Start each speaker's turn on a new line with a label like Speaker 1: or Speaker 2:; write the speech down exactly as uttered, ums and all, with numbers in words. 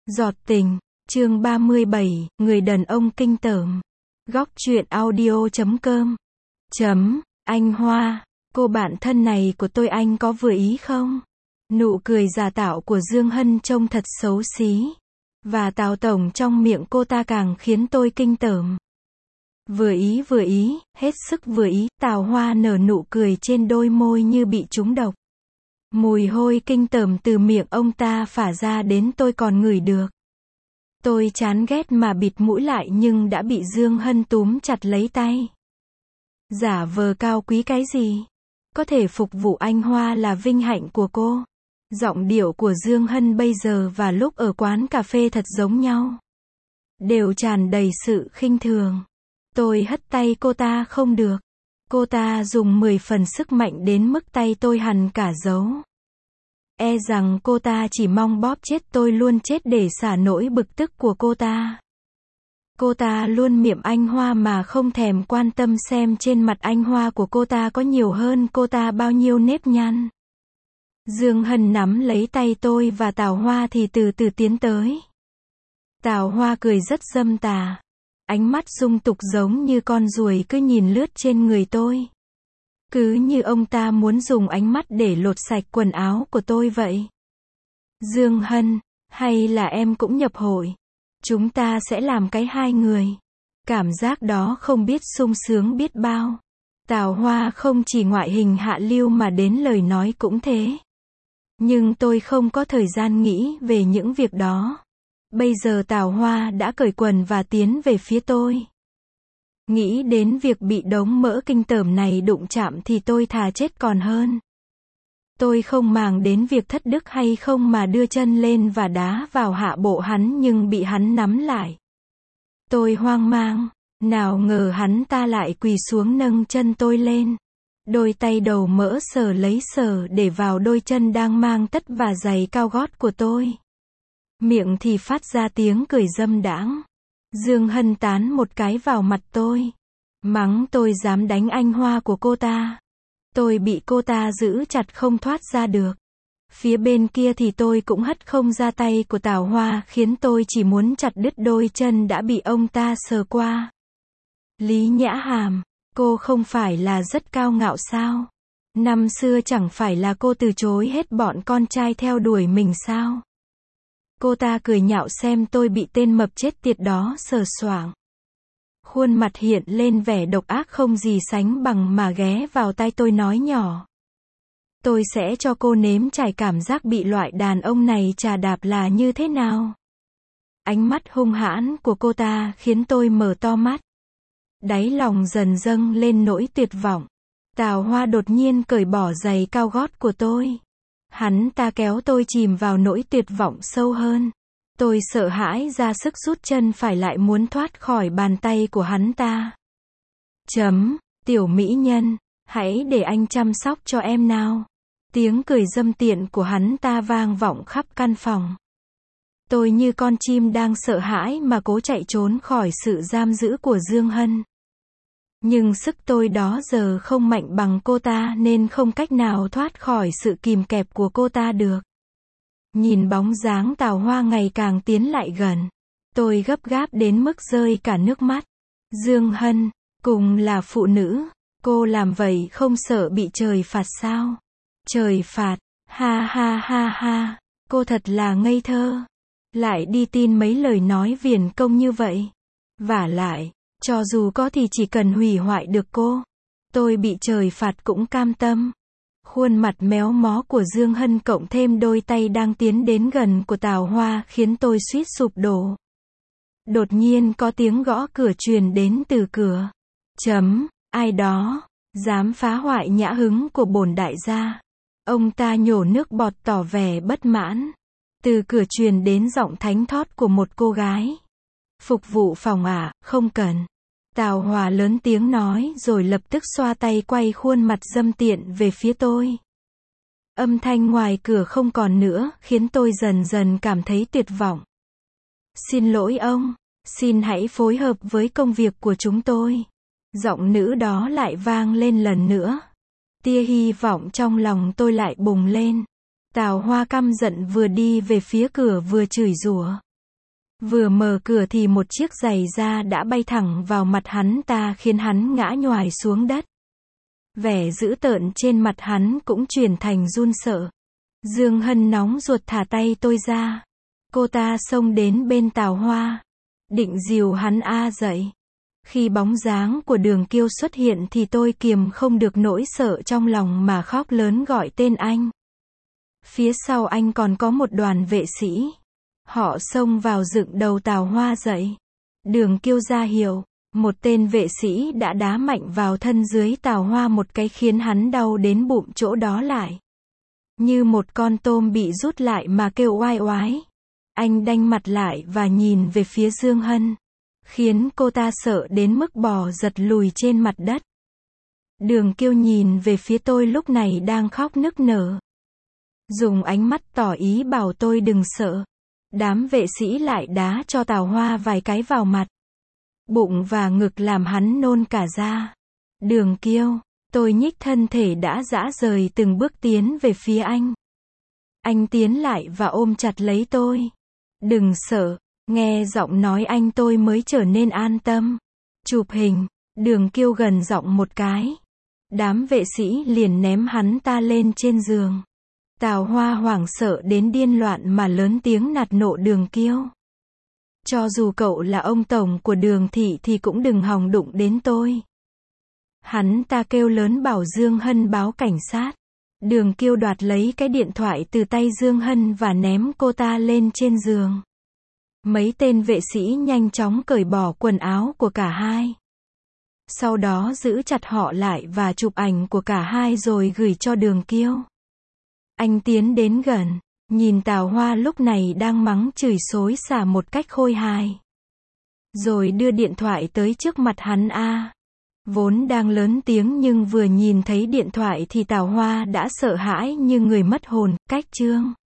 Speaker 1: Giọt tình, chương ba mươi bảy, người đàn ông kinh tởm. Góc truyện audio chấm com. Chấm, anh Hoa, cô bạn thân này của tôi anh có vừa ý không? Nụ cười giả tạo của Dương Hân trông thật xấu xí. Và Tào Tổng trong miệng cô ta càng khiến tôi kinh tởm. Vừa ý vừa ý, hết sức vừa ý, Tào Hoa nở nụ cười trên đôi môi như bị trúng độc. Mùi hôi kinh tởm từ miệng ông ta phả ra đến tôi còn ngửi được. Tôi chán ghét mà bịt mũi lại nhưng đã bị Dương Hân túm chặt lấy tay. Giả vờ cao quý cái gì? Có thể phục vụ anh Hoa là vinh hạnh của cô. Giọng điệu của Dương Hân bây giờ và lúc ở quán cà phê thật giống nhau. Đều tràn đầy sự khinh thường. Tôi hất tay cô ta không được. Cô ta dùng mười phần sức mạnh đến mức tay tôi hằn cả dấu. E rằng cô ta chỉ mong bóp chết tôi luôn chết để xả nỗi bực tức của cô ta. Cô ta luôn mỉm anh Hoa mà không thèm quan tâm xem trên mặt anh Hoa của cô ta có nhiều hơn cô ta bao nhiêu nếp nhăn. Dương Hân nắm lấy tay tôi và Tào Hoa thì từ từ tiến tới. Tào Hoa cười rất dâm tà. Ánh mắt dung tục giống như con ruồi cứ nhìn lướt trên người tôi. Cứ như ông ta muốn dùng ánh mắt để lột sạch quần áo của tôi vậy. Dương Hân, hay là em cũng nhập hội? Chúng ta sẽ làm cái hai người. Cảm giác đó không biết sung sướng biết bao. Tào Hoa không chỉ ngoại hình hạ lưu mà đến lời nói cũng thế. Nhưng tôi không có thời gian nghĩ về những việc đó. Bây giờ Tào Hoa đã cởi quần và tiến về phía tôi. Nghĩ đến việc bị đống mỡ kinh tởm này đụng chạm thì tôi thà chết còn hơn. Tôi không màng đến việc thất đức hay không mà đưa chân lên và đá vào hạ bộ hắn nhưng bị hắn nắm lại. Tôi hoang mang, nào ngờ hắn ta lại quỳ xuống nâng chân tôi lên. Đôi tay đầu mỡ sờ lấy sờ để vào đôi chân đang mang tất và giày cao gót của tôi. Miệng thì phát ra tiếng cười dâm đãng. Dương Hân tán một cái vào mặt tôi. Mắng tôi dám đánh anh Hoa của cô ta. Tôi bị cô ta giữ chặt không thoát ra được. Phía bên kia thì tôi cũng hất không ra tay của Tào Hoa khiến tôi chỉ muốn chặt đứt đôi chân đã bị ông ta sờ qua. Lý Nhã Hàm, cô không phải là rất cao ngạo sao? Năm xưa chẳng phải là cô từ chối hết bọn con trai theo đuổi mình sao? Cô ta cười nhạo xem tôi bị tên mập chết tiệt đó sờ soạng. Khuôn mặt hiện lên vẻ độc ác không gì sánh bằng mà ghé vào tai tôi nói nhỏ. Tôi sẽ cho cô nếm trải cảm giác bị loại đàn ông này chà đạp là như thế nào. Ánh mắt hung hãn của cô ta khiến tôi mở to mắt. Đáy lòng dần dâng lên nỗi tuyệt vọng. Tào Hoa đột nhiên cởi bỏ giày cao gót của tôi. Hắn ta kéo tôi chìm vào nỗi tuyệt vọng sâu hơn. Tôi sợ hãi ra sức rút chân phải lại muốn thoát khỏi bàn tay của hắn ta. Chấm, tiểu mỹ nhân, hãy để anh chăm sóc cho em nào. Tiếng cười dâm tiện của hắn ta vang vọng khắp căn phòng. Tôi như con chim đang sợ hãi mà cố chạy trốn khỏi sự giam giữ của Dương Hân. Nhưng sức tôi đó giờ không mạnh bằng cô ta nên không cách nào thoát khỏi sự kìm kẹp của cô ta được. Nhìn bóng dáng Tào Hoa ngày càng tiến lại gần. Tôi gấp gáp đến mức rơi cả nước mắt. Dương Hân, cùng là phụ nữ, cô làm vậy không sợ bị trời phạt sao? Trời phạt, ha ha ha ha, cô thật là ngây thơ. Lại đi tin mấy lời nói viển công như vậy. Vả lại, cho dù có thì chỉ cần hủy hoại được cô. Tôi bị trời phạt cũng cam tâm. Khuôn mặt méo mó của Dương Hân cộng thêm đôi tay đang tiến đến gần của Tào Hoa khiến tôi suýt sụp đổ. Đột nhiên có tiếng gõ cửa truyền đến từ cửa. Chấm, ai đó, dám phá hoại nhã hứng của bổn đại gia. Ông ta nhổ nước bọt tỏ vẻ bất mãn. Từ cửa truyền đến giọng thánh thót của một cô gái. Phục vụ phòng ạ, không cần. Tào Hoa lớn tiếng nói rồi lập tức xoa tay quay khuôn mặt dâm tiện về phía tôi. Âm thanh ngoài cửa không còn nữa, khiến tôi dần dần cảm thấy tuyệt vọng. Xin lỗi ông, xin hãy phối hợp với công việc của chúng tôi. Giọng nữ đó lại vang lên lần nữa. Tia hy vọng trong lòng tôi lại bùng lên. Tào Hoa căm giận vừa đi về phía cửa vừa chửi rủa. Vừa mở cửa thì một chiếc giày da đã bay thẳng vào mặt hắn ta khiến hắn ngã nhoài xuống đất. Vẻ dữ tợn trên mặt hắn cũng chuyển thành run sợ. Dương Hân nóng ruột thả tay tôi ra. Cô ta xông đến bên Tào Hoa, định dìu hắn A dậy. Khi bóng dáng của Đường Kiêu xuất hiện thì tôi kiềm không được nỗi sợ trong lòng mà khóc lớn gọi tên anh. Phía sau anh còn có một đoàn vệ sĩ. Họ xông vào dựng đầu Tào Hoa dậy. Đường Kiêu ra hiệu, một tên vệ sĩ đã đá mạnh vào thân dưới Tào Hoa một cái khiến hắn đau đến bụng chỗ đó lại. Như một con tôm bị rút lại mà kêu oai oái. Anh đanh mặt lại và nhìn về phía Dương Hân, khiến cô ta sợ đến mức bò giật lùi trên mặt đất. Đường Kiêu nhìn về phía tôi lúc này đang khóc nức nở, dùng ánh mắt tỏ ý bảo tôi đừng sợ. Đám vệ sĩ lại đá cho Tào Hoa vài cái vào mặt, bụng và ngực làm hắn nôn cả ra. Đường Kiêu, tôi nhích thân thể đã rã rời từng bước tiến về phía anh. Anh tiến lại và ôm chặt lấy tôi. Đừng sợ, nghe giọng nói anh tôi mới trở nên an tâm. Chụp hình, Đường Kiêu gần giọng một cái. Đám vệ sĩ liền ném hắn ta lên trên giường. Tào Hoa hoảng sợ đến điên loạn mà lớn tiếng nạt nộ Đường Kiêu. Cho dù cậu là ông tổng của Đường thị thì cũng đừng hòng đụng đến tôi. Hắn ta kêu lớn bảo Dương Hân báo cảnh sát. Đường Kiêu đoạt lấy cái điện thoại từ tay Dương Hân và ném cô ta lên trên giường. Mấy tên vệ sĩ nhanh chóng cởi bỏ quần áo của cả hai. Sau đó giữ chặt họ lại và chụp ảnh của cả hai rồi gửi cho Đường Kiêu. Anh tiến đến gần, nhìn Tào Hoa lúc này đang mắng chửi xối xả một cách khôi hài. Rồi đưa điện thoại tới trước mặt hắn A. Vốn đang lớn tiếng nhưng vừa nhìn thấy điện thoại thì Tào Hoa đã sợ hãi như người mất hồn, cách chương.